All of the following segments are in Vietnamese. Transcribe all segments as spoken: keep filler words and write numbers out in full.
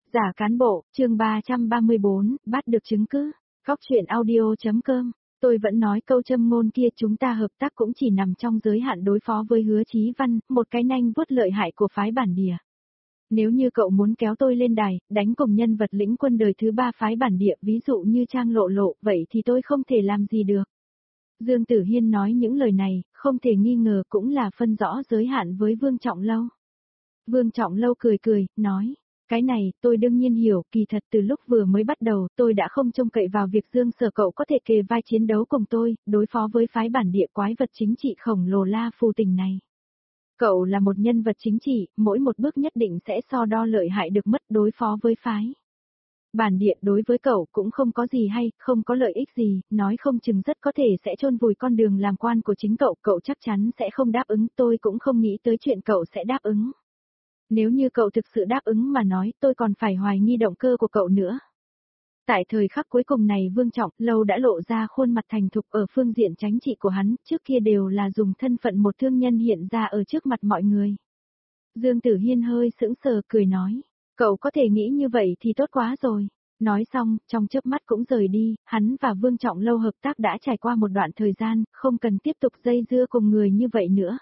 Giả cán bộ, chương ba trăm ba mươi bốn, bắt được chứng cứ. Góc truyện audio.com. Tôi vẫn nói câu châm ngôn kia, chúng ta hợp tác cũng chỉ nằm trong giới hạn đối phó với Hứa Chí Văn, một cái nanh vuốt lợi hại của phái bản địa. Nếu như cậu muốn kéo tôi lên đài, đánh cùng nhân vật lĩnh quân đời thứ ba phái bản địa, ví dụ như Trang Lộ Lộ, vậy thì tôi không thể làm gì được. Dương Tử Hiên nói những lời này, không thể nghi ngờ cũng là phân rõ giới hạn với Vương Trọng Lâu. Vương Trọng Lâu cười cười, nói. Cái này, tôi đương nhiên hiểu, kỳ thật từ lúc vừa mới bắt đầu, tôi đã không trông cậy vào việc Dương Sở cậu có thể kề vai chiến đấu cùng tôi, đối phó với phái bản địa quái vật chính trị khổng lồ La Phù Tình này. Cậu là một nhân vật chính trị, mỗi một bước nhất định sẽ so đo lợi hại được mất đối phó với phái bản địa, đối với cậu cũng không có gì hay, không có lợi ích gì, nói không chừng rất có thể sẽ chôn vùi con đường làm quan của chính cậu, cậu chắc chắn sẽ không đáp ứng, tôi cũng không nghĩ tới chuyện cậu sẽ đáp ứng. Nếu như cậu thực sự đáp ứng mà nói, tôi còn phải hoài nghi động cơ của cậu nữa. Tại thời khắc cuối cùng này Vương Trọng Lâu đã lộ ra khuôn mặt thành thục ở phương diện chính trị của hắn, trước kia đều là dùng thân phận một thương nhân hiện ra ở trước mặt mọi người. Dương Tử Hiên hơi sững sờ cười nói, cậu có thể nghĩ như vậy thì tốt quá rồi. Nói xong, trong chớp mắt cũng rời đi, hắn và Vương Trọng Lâu hợp tác đã trải qua một đoạn thời gian, không cần tiếp tục dây dưa cùng người như vậy nữa.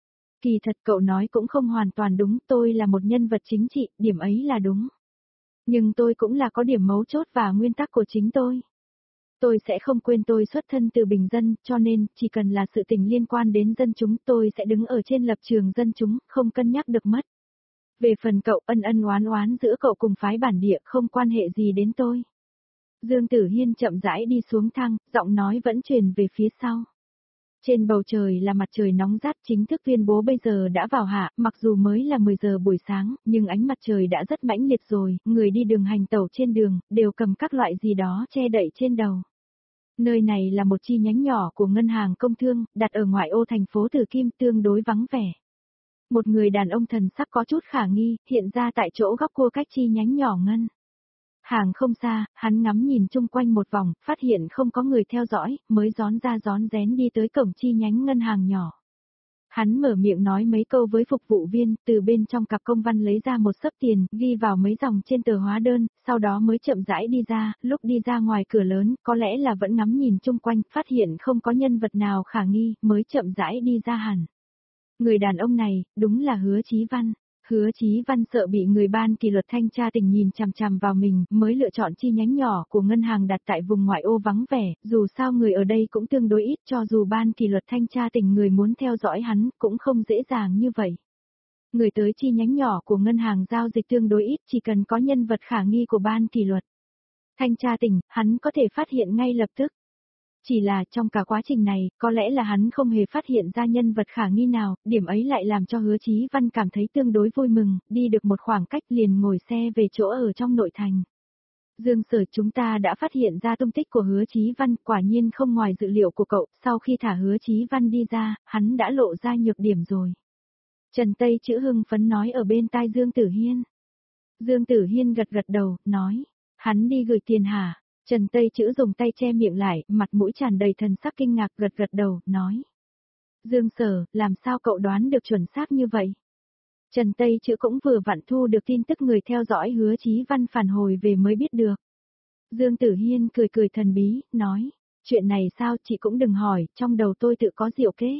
Kỳ thật cậu nói cũng không hoàn toàn đúng, tôi là một nhân vật chính trị, điểm ấy là đúng. Nhưng tôi cũng là có điểm mấu chốt và nguyên tắc của chính tôi. Tôi sẽ không quên tôi xuất thân từ bình dân, cho nên, chỉ cần là sự tình liên quan đến dân chúng tôi sẽ đứng ở trên lập trường dân chúng, không cân nhắc được mất. Về phần cậu ân ân oán oán giữa cậu cùng phái bản địa không quan hệ gì đến tôi. Dương Tử Hiên chậm rãi đi xuống thang, giọng nói vẫn truyền về phía sau. Trên bầu trời là mặt trời nóng rát, chính thức tuyên bố bây giờ đã vào hạ, mặc dù mới là mười giờ buổi sáng, nhưng ánh mặt trời đã rất mãnh liệt rồi, người đi đường hành tẩu trên đường, đều cầm các loại gì đó che đậy trên đầu. Nơi này là một chi nhánh nhỏ của ngân hàng công thương, đặt ở ngoại ô thành phố Từ Kim, tương đối vắng vẻ. Một người đàn ông thần sắc có chút khả nghi, hiện ra tại chỗ góc cua cách chi nhánh nhỏ ngân hàng không xa, hắn ngắm nhìn chung quanh một vòng, phát hiện không có người theo dõi, mới rón ra rón rén đi tới cổng chi nhánh ngân hàng nhỏ. Hắn mở miệng nói mấy câu với phục vụ viên, từ bên trong cặp công văn lấy ra một xấp tiền, ghi vào mấy dòng trên tờ hóa đơn, sau đó mới chậm rãi đi ra, lúc đi ra ngoài cửa lớn, có lẽ là vẫn ngắm nhìn chung quanh, phát hiện không có nhân vật nào khả nghi, mới chậm rãi đi ra hẳn. Người đàn ông này, đúng là Hứa Chí Văn. Hứa Chí Văn sợ bị người ban kỷ luật thanh tra tỉnh nhìn chằm chằm vào mình, mới lựa chọn chi nhánh nhỏ của ngân hàng đặt tại vùng ngoại ô vắng vẻ, dù sao người ở đây cũng tương đối ít, cho dù ban kỷ luật thanh tra tỉnh người muốn theo dõi hắn, cũng không dễ dàng như vậy. Người tới chi nhánh nhỏ của ngân hàng giao dịch tương đối ít, chỉ cần có nhân vật khả nghi của ban kỷ luật thanh tra tỉnh, hắn có thể phát hiện ngay lập tức. Chỉ là trong cả quá trình này, có lẽ là hắn không hề phát hiện ra nhân vật khả nghi nào, điểm ấy lại làm cho Hứa Chí Văn cảm thấy tương đối vui mừng, đi được một khoảng cách liền ngồi xe về chỗ ở trong nội thành. Dương Sở, chúng ta đã phát hiện ra tung tích của Hứa Chí Văn, quả nhiên không ngoài dự liệu của cậu, sau khi thả Hứa Chí Văn đi ra, hắn đã lộ ra nhược điểm rồi. Trần Tây Chữ hưng phấn nói ở bên tai Dương Tử Hiên. Dương Tử Hiên gật gật đầu, nói, hắn đi gửi tiền hả? Trần Tây Chữ dùng tay che miệng lại, mặt mũi tràn đầy thần sắc kinh ngạc, gật gật đầu, nói. Dương Sở, làm sao cậu đoán được chuẩn xác như vậy? Trần Tây Chữ cũng vừa vặn thu được tin tức người theo dõi Hứa Chí Văn phản hồi về mới biết được. Dương Tử Hiên cười cười thần bí, nói, chuyện này sao chị cũng đừng hỏi, trong đầu tôi tự có diệu kế.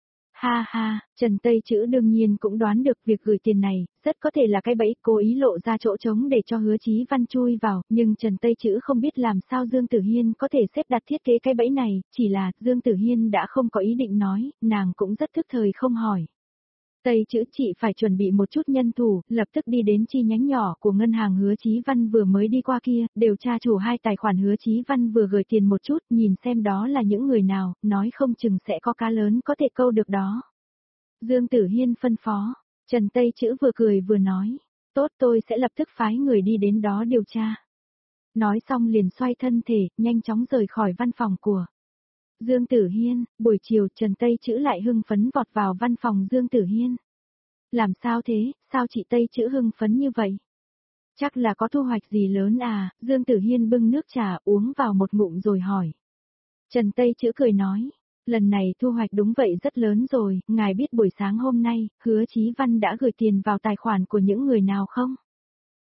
Ha ha, Trần Tây Chữ đương nhiên cũng đoán được việc gửi tiền này, rất có thể là cái bẫy cố ý lộ ra chỗ trống để cho Hứa Chí Văn chui vào, nhưng Trần Tây Chữ không biết làm sao Dương Tử Hiên có thể xếp đặt thiết kế cái bẫy này, chỉ là Dương Tử Hiên đã không có ý định nói, nàng cũng rất thức thời không hỏi. Tây Chữ, chị phải chuẩn bị một chút nhân thủ, lập tức đi đến chi nhánh nhỏ của ngân hàng Hứa Chí Văn vừa mới đi qua kia, điều tra chủ hai tài khoản Hứa Chí Văn vừa gửi tiền một chút, nhìn xem đó là những người nào, nói không chừng sẽ có cá lớn có thể câu được đó. Dương Tử Hiên phân phó, Trần Tây Chữ vừa cười vừa nói, tốt, tôi sẽ lập tức phái người đi đến đó điều tra. Nói xong liền xoay thân thể, nhanh chóng rời khỏi văn phòng của Dương Tử Hiên. Buổi chiều Trần Tây Chữ lại hưng phấn vọt vào văn phòng Dương Tử Hiên. Làm sao thế, sao chị Tây Chữ hưng phấn như vậy? Chắc là có thu hoạch gì lớn à, Dương Tử Hiên bưng nước trà uống vào một ngụm rồi hỏi. Trần Tây Chữ cười nói, lần này thu hoạch đúng vậy rất lớn rồi, ngài biết buổi sáng hôm nay, Hứa Chí Văn đã gửi tiền vào tài khoản của những người nào không?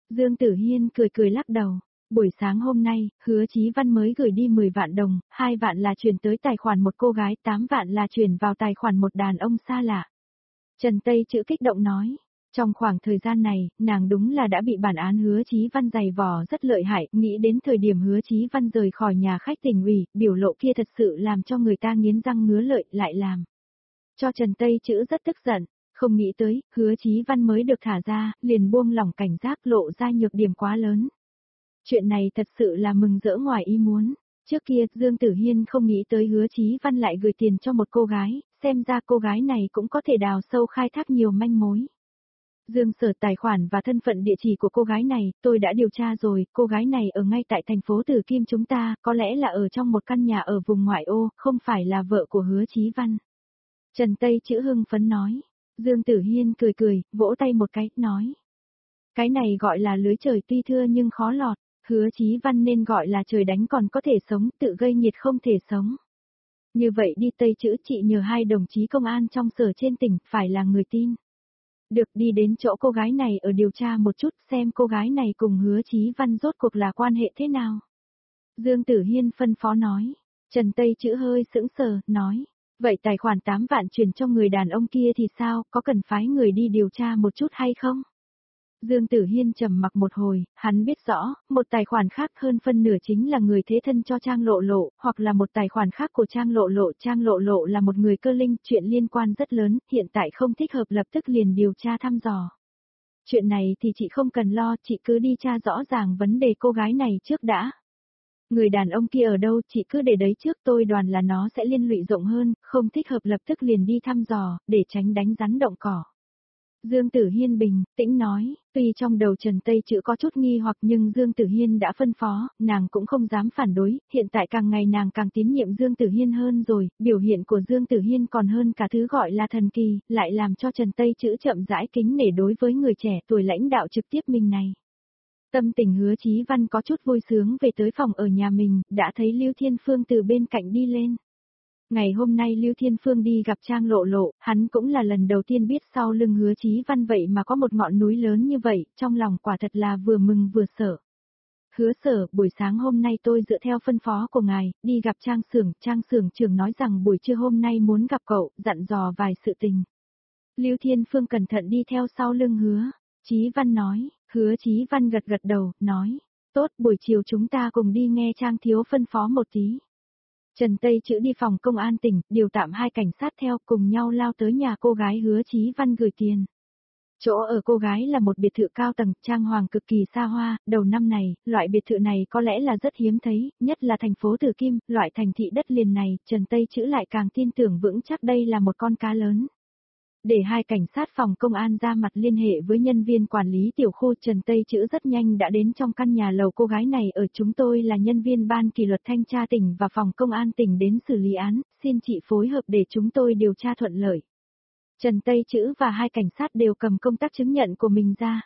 Dương Tử Hiên cười cười lắc đầu. Buổi sáng hôm nay, Hứa Chí Văn mới gửi đi mười vạn đồng, hai vạn là chuyển tới tài khoản một cô gái, tám vạn là chuyển vào tài khoản một đàn ông xa lạ. Trần Tây Chữ kích động nói. Trong khoảng thời gian này, nàng đúng là đã bị bản án Hứa Chí Văn dày vò rất lợi hại, nghĩ đến thời điểm Hứa Chí Văn rời khỏi nhà khách tỉnh ủy, biểu lộ kia thật sự làm cho người ta nghiến răng ngứa lợi, lại làm cho Trần Tây Chữ rất tức giận, không nghĩ tới, Hứa Chí Văn mới được thả ra, liền buông lỏng cảnh giác lộ ra nhược điểm quá lớn. Chuyện này thật sự là mừng rỡ ngoài ý muốn. Trước kia, Dương Tử Hiên không nghĩ tới Hứa Chí Văn lại gửi tiền cho một cô gái, xem ra cô gái này cũng có thể đào sâu khai thác nhiều manh mối. Dương Sở tài khoản và thân phận địa chỉ của cô gái này, tôi đã điều tra rồi, cô gái này ở ngay tại thành phố Tử Kim chúng ta, có lẽ là ở trong một căn nhà ở vùng ngoại ô, không phải là vợ của Hứa Chí Văn. Trần Tây Chữ hưng phấn nói. Dương Tử Hiên cười cười, vỗ tay một cái, nói. Cái này gọi là lưới trời tuy thưa nhưng khó lọt, Hứa Chí Văn nên gọi là trời đánh còn có thể sống, tự gây nhiệt không thể sống. Như vậy đi Tây Chữ, chị nhờ hai đồng chí công an trong sở trên tỉnh, phải là người tin. Được, đi đến chỗ cô gái này ở điều tra một chút xem cô gái này cùng Hứa Chí Văn rốt cuộc là quan hệ thế nào. Dương Tử Hiên phân phó nói. Trần Tây Chữ hơi sững sờ, nói. Vậy tài khoản tám vạn chuyển cho người đàn ông kia thì sao, có cần phái người đi điều tra một chút hay không? Dương Tử Hiên trầm mặc một hồi, hắn biết rõ, một tài khoản khác hơn phân nửa chính là người thế thân cho Trang Lộ Lộ, hoặc là một tài khoản khác của Trang Lộ Lộ. Trang Lộ Lộ là một người cơ linh, chuyện liên quan rất lớn, hiện tại không thích hợp lập tức liền điều tra thăm dò. Chuyện này thì chị không cần lo, chị cứ đi tra rõ ràng vấn đề cô gái này trước đã. Người đàn ông kia ở đâu, chị cứ để đấy trước, tôi đoán là nó sẽ liên lụy rộng hơn, không thích hợp lập tức liền đi thăm dò, để tránh đánh rắn động cỏ. Dương Tử Hiên bình tĩnh nói, tuy trong đầu Trần Tây Chữ có chút nghi hoặc nhưng Dương Tử Hiên đã phân phó, nàng cũng không dám phản đối, hiện tại càng ngày nàng càng tín nhiệm Dương Tử Hiên hơn rồi, biểu hiện của Dương Tử Hiên còn hơn cả thứ gọi là thần kỳ, lại làm cho Trần Tây Chữ chậm rãi kính nể đối với người trẻ tuổi lãnh đạo trực tiếp mình này. Tâm tình Hứa Chí Văn có chút vui sướng về tới phòng ở nhà mình, đã thấy Lưu Thiên Phương từ bên cạnh đi lên. Ngày hôm nay Lưu Thiên Phương đi gặp Trang Lộ Lộ, hắn cũng là lần đầu tiên biết sau lưng Hứa Chí Văn vậy mà có một ngọn núi lớn như vậy, trong lòng quả thật là vừa mừng vừa sợ. Hứa Sở, buổi sáng hôm nay tôi dựa theo phân phó của ngài, đi gặp Trang Xưởng, Trang Xưởng trưởng nói rằng buổi trưa hôm nay muốn gặp cậu, dặn dò vài sự tình. Lưu Thiên Phương cẩn thận đi theo sau lưng Hứa Chí Văn nói, Hứa Chí Văn gật gật đầu, nói, tốt, buổi chiều chúng ta cùng đi nghe Trang thiếu phân phó một tí. Trần Tây Chữ đi phòng công an tỉnh, điều tạm hai cảnh sát theo cùng nhau lao tới nhà cô gái Hứa Chí Văn gửi tiền. Chỗ ở cô gái là một biệt thự cao tầng, trang hoàng cực kỳ xa hoa, đầu năm này, loại biệt thự này có lẽ là rất hiếm thấy, nhất là thành phố Tử Kim, loại thành thị đất liền này, Trần Tây Chữ lại càng tin tưởng vững chắc đây là một con cá lớn. Để hai cảnh sát phòng công an ra mặt liên hệ với nhân viên quản lý tiểu khu, Trần Tây Chữ rất nhanh đã đến trong căn nhà lầu cô gái này ở. Chúng tôi là nhân viên ban kỷ luật thanh tra tỉnh và phòng công an tỉnh đến xử lý án, xin chị phối hợp để chúng tôi điều tra thuận lợi. Trần Tây Chữ và hai cảnh sát đều cầm công tác chứng nhận của mình ra.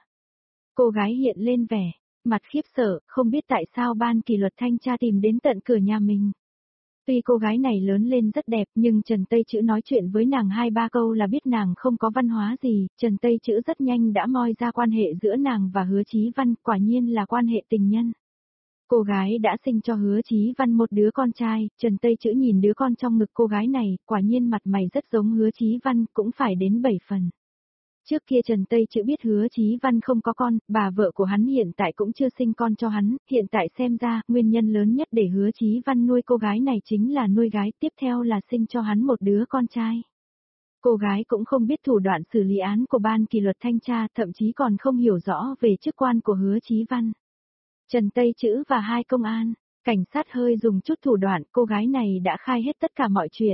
Cô gái hiện lên vẻ mặt khiếp sợ, không biết tại sao ban kỷ luật thanh tra tìm đến tận cửa nhà mình. Tuy cô gái này lớn lên rất đẹp nhưng Trần Tây Chữ nói chuyện với nàng hai ba câu là biết nàng không có văn hóa gì, Trần Tây Chữ rất nhanh đã moi ra quan hệ giữa nàng và Hứa Chí Văn, quả nhiên là quan hệ tình nhân. Cô gái đã sinh cho Hứa Chí Văn một đứa con trai, Trần Tây Chữ nhìn đứa con trong ngực cô gái này, quả nhiên mặt mày rất giống Hứa Chí Văn, cũng phải đến bảy phần. Trước kia Trần Tây Chữ biết Hứa Chí Văn không có con, bà vợ của hắn hiện tại cũng chưa sinh con cho hắn, hiện tại xem ra, nguyên nhân lớn nhất để Hứa Chí Văn nuôi cô gái này chính là nuôi gái, tiếp theo là sinh cho hắn một đứa con trai. Cô gái cũng không biết thủ đoạn xử lý án của ban kỷ luật thanh tra, thậm chí còn không hiểu rõ về chức quan của Hứa Chí Văn. Trần Tây Chữ và hai công an, cảnh sát hơi dùng chút thủ đoạn, cô gái này đã khai hết tất cả mọi chuyện.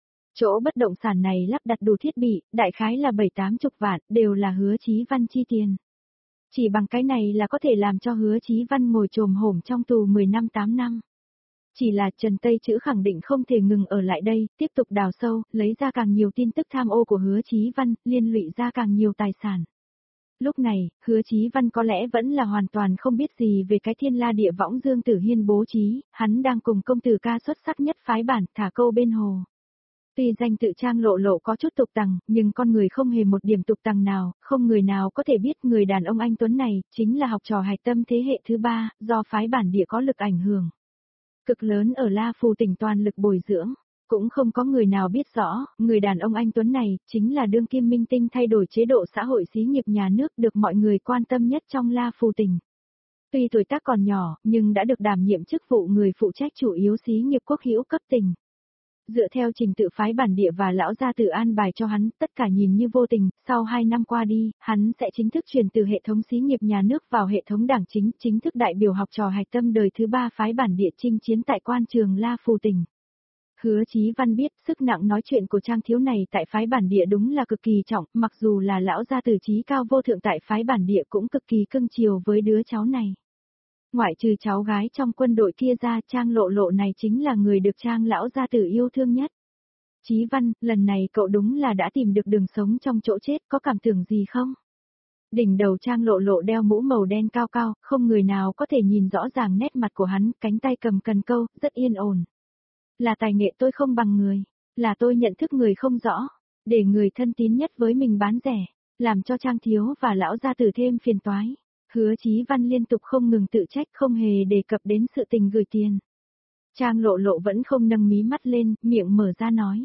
Chỗ bất động sản này lắp đặt đủ thiết bị, đại khái là bảy tám chục vạn, đều là Hứa Chí Văn chi tiền. Chỉ bằng cái này là có thể làm cho Hứa Chí Văn ngồi chồm hổm trong tù mười năm tám năm. Chỉ là Trần Tây Chữ khẳng định không thể ngừng ở lại đây, tiếp tục đào sâu, lấy ra càng nhiều tin tức tham ô của Hứa Chí Văn, liên lụy ra càng nhiều tài sản. Lúc này, Hứa Chí Văn có lẽ vẫn là hoàn toàn không biết gì về cái thiên la địa võng Dương Tử Hiên bố trí, hắn đang cùng công tử ca xuất sắc nhất phái bản thả câu bên hồ. Tuy danh tự Trang Lộ Lộ có chút tục tằng, nhưng con người không hề một điểm tục tằng nào, không người nào có thể biết người đàn ông anh Tuấn này, chính là học trò hạch tâm thế hệ thứ ba, do phái bản địa có lực ảnh hưởng cực lớn ở La Phù tỉnh toàn lực bồi dưỡng. Cũng không có người nào biết rõ, người đàn ông anh Tuấn này, chính là đương kim minh tinh thay đổi chế độ xã hội xí nghiệp nhà nước được mọi người quan tâm nhất trong La Phù tỉnh. Tuy tuổi tác còn nhỏ, nhưng đã được đảm nhiệm chức vụ người phụ trách chủ yếu xí nghiệp quốc hữu cấp tỉnh. Dựa theo trình tự phái bản địa và lão gia tử an bài cho hắn, tất cả nhìn như vô tình, sau hai năm qua đi, hắn sẽ chính thức chuyển từ hệ thống xí nghiệp nhà nước vào hệ thống đảng chính, chính thức đại biểu học trò hạch tâm đời thứ ba phái bản địa chinh chiến tại quan trường La Phù tỉnh. Hứa Chí Văn biết sức nặng nói chuyện của Trang thiếu này tại phái bản địa đúng là cực kỳ trọng, mặc dù là lão gia tử trí cao vô thượng tại phái bản địa cũng cực kỳ cưng chiều với đứa cháu này. Ngoại trừ cháu gái trong quân đội kia ra, Trang Lộ Lộ này chính là người được Trang lão gia tử yêu thương nhất. Chí Văn, lần này cậu đúng là đã tìm được đường sống trong chỗ chết, có cảm tưởng gì không? Đỉnh đầu Trang Lộ Lộ đeo mũ màu đen cao cao, không người nào có thể nhìn rõ ràng nét mặt của hắn, cánh tay cầm cần câu, rất yên ổn. Là tài nghệ tôi không bằng người, là tôi nhận thức người không rõ, để người thân tín nhất với mình bán rẻ, làm cho Trang thiếu và lão gia tử thêm phiền toái. Hứa Chí Văn liên tục không ngừng tự trách, không hề đề cập đến sự tình gửi tiền. Trang Lộ Lộ vẫn không nâng mí mắt lên, miệng mở ra nói.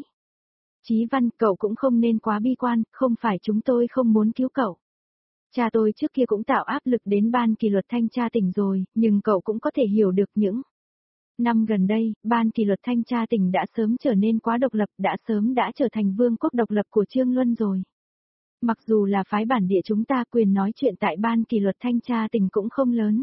Chí Văn, cậu cũng không nên quá bi quan, không phải chúng tôi không muốn cứu cậu. Cha tôi trước kia cũng tạo áp lực đến ban kỷ luật thanh tra tỉnh rồi, nhưng cậu cũng có thể hiểu được những năm gần đây, ban kỷ luật thanh tra tỉnh đã sớm trở nên quá độc lập, đã sớm đã trở thành vương quốc độc lập của Trương Luân rồi. Mặc dù là phái bản địa chúng ta quyền nói chuyện tại ban kỷ luật thanh tra tỉnh cũng không lớn.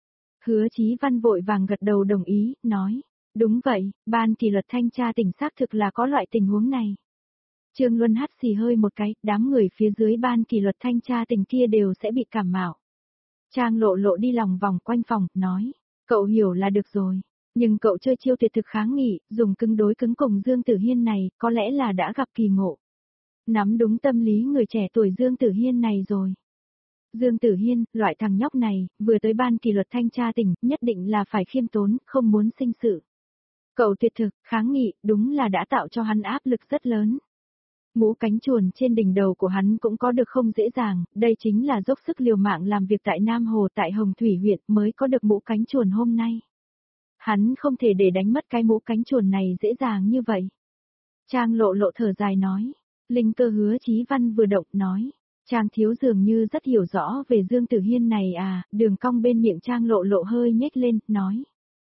Hứa Chí Văn vội vàng gật đầu đồng ý, nói, đúng vậy, ban kỷ luật thanh tra tỉnh xác thực là có loại tình huống này. Trương Luân hắt xì hơi một cái, đám người phía dưới ban kỷ luật thanh tra tỉnh kia đều sẽ bị cảm mạo. Trang Lộ Lộ đi lòng vòng quanh phòng, nói, cậu hiểu là được rồi. Nhưng cậu chơi chiêu tuyệt thực kháng nghị, dùng cứng đối cứng cùng Dương Tử Hiên này, có lẽ là đã gặp kỳ ngộ. Nắm đúng tâm lý người trẻ tuổi Dương Tử Hiên này rồi. Dương Tử Hiên, loại thằng nhóc này, vừa tới ban kỷ luật thanh tra tỉnh, nhất định là phải khiêm tốn, không muốn sinh sự. Cậu tuyệt thực, kháng nghị, đúng là đã tạo cho hắn áp lực rất lớn. Mũ cánh chuồn trên đỉnh đầu của hắn cũng có được không dễ dàng, đây chính là dốc sức liều mạng làm việc tại Nam Hồ tại Hồng Thủy huyện mới có được mũ cánh chuồn hôm nay. Hắn không thể để đánh mất cái mũ cánh chuồn này dễ dàng như vậy. Trang Lộ Lộ thở dài nói. Linh Cơ Hứa Chí Văn vừa động nói. Trang thiếu dường như rất hiểu rõ về Dương Tử Hiên này à, đường cong bên miệng Trang Lộ Lộ hơi nhếch lên, nói.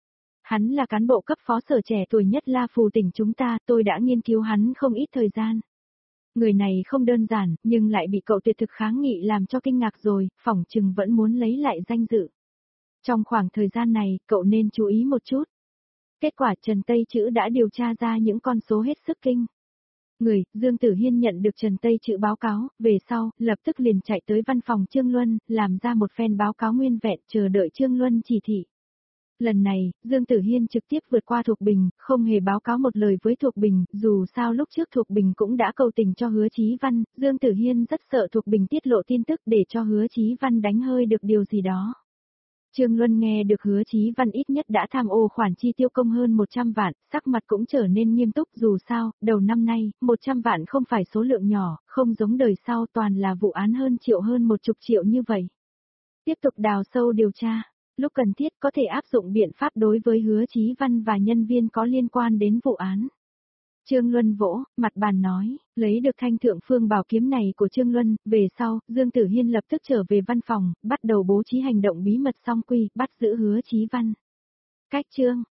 Hắn là cán bộ cấp phó sở trẻ tuổi nhất La Phù tỉnh chúng ta, tôi đã nghiên cứu hắn không ít thời gian. Người này không đơn giản, nhưng lại bị cậu tuyệt thực kháng nghị làm cho kinh ngạc rồi, phỏng chừng vẫn muốn lấy lại danh dự. Trong khoảng thời gian này, cậu nên chú ý một chút. Kết quả Trần Tây Chữ đã điều tra ra những con số hết sức kinh. Người, Dương Tử Hiên nhận được Trần Tây Chữ báo cáo, về sau, lập tức liền chạy tới văn phòng Trương Luân, làm ra một phen báo cáo nguyên vẹn, chờ đợi Trương Luân chỉ thị. Lần này, Dương Tử Hiên trực tiếp vượt qua Thuộc Bình, không hề báo cáo một lời với Thuộc Bình, dù sao lúc trước Thuộc Bình cũng đã cầu tình cho Hứa Chí Văn, Dương Tử Hiên rất sợ Thuộc Bình tiết lộ tin tức để cho Hứa Chí Văn đánh hơi được điều gì đó. Trương Luân nghe được Hứa Chí Văn ít nhất đã tham ô khoản chi tiêu công hơn một trăm vạn, sắc mặt cũng trở nên nghiêm túc, dù sao, đầu năm nay, một trăm vạn không phải số lượng nhỏ, không giống đời sau toàn là vụ án hơn triệu hơn một chục triệu như vậy. Tiếp tục đào sâu điều tra, lúc cần thiết có thể áp dụng biện pháp đối với Hứa Chí Văn và nhân viên có liên quan đến vụ án. Trương Luân vỗ, mặt bàn nói, lấy được thanh thượng phương bảo kiếm này của Trương Luân, về sau, Dương Tử Hiên lập tức trở về văn phòng, bắt đầu bố trí hành động bí mật song quy, bắt giữ Hứa Chí Văn. Cách chương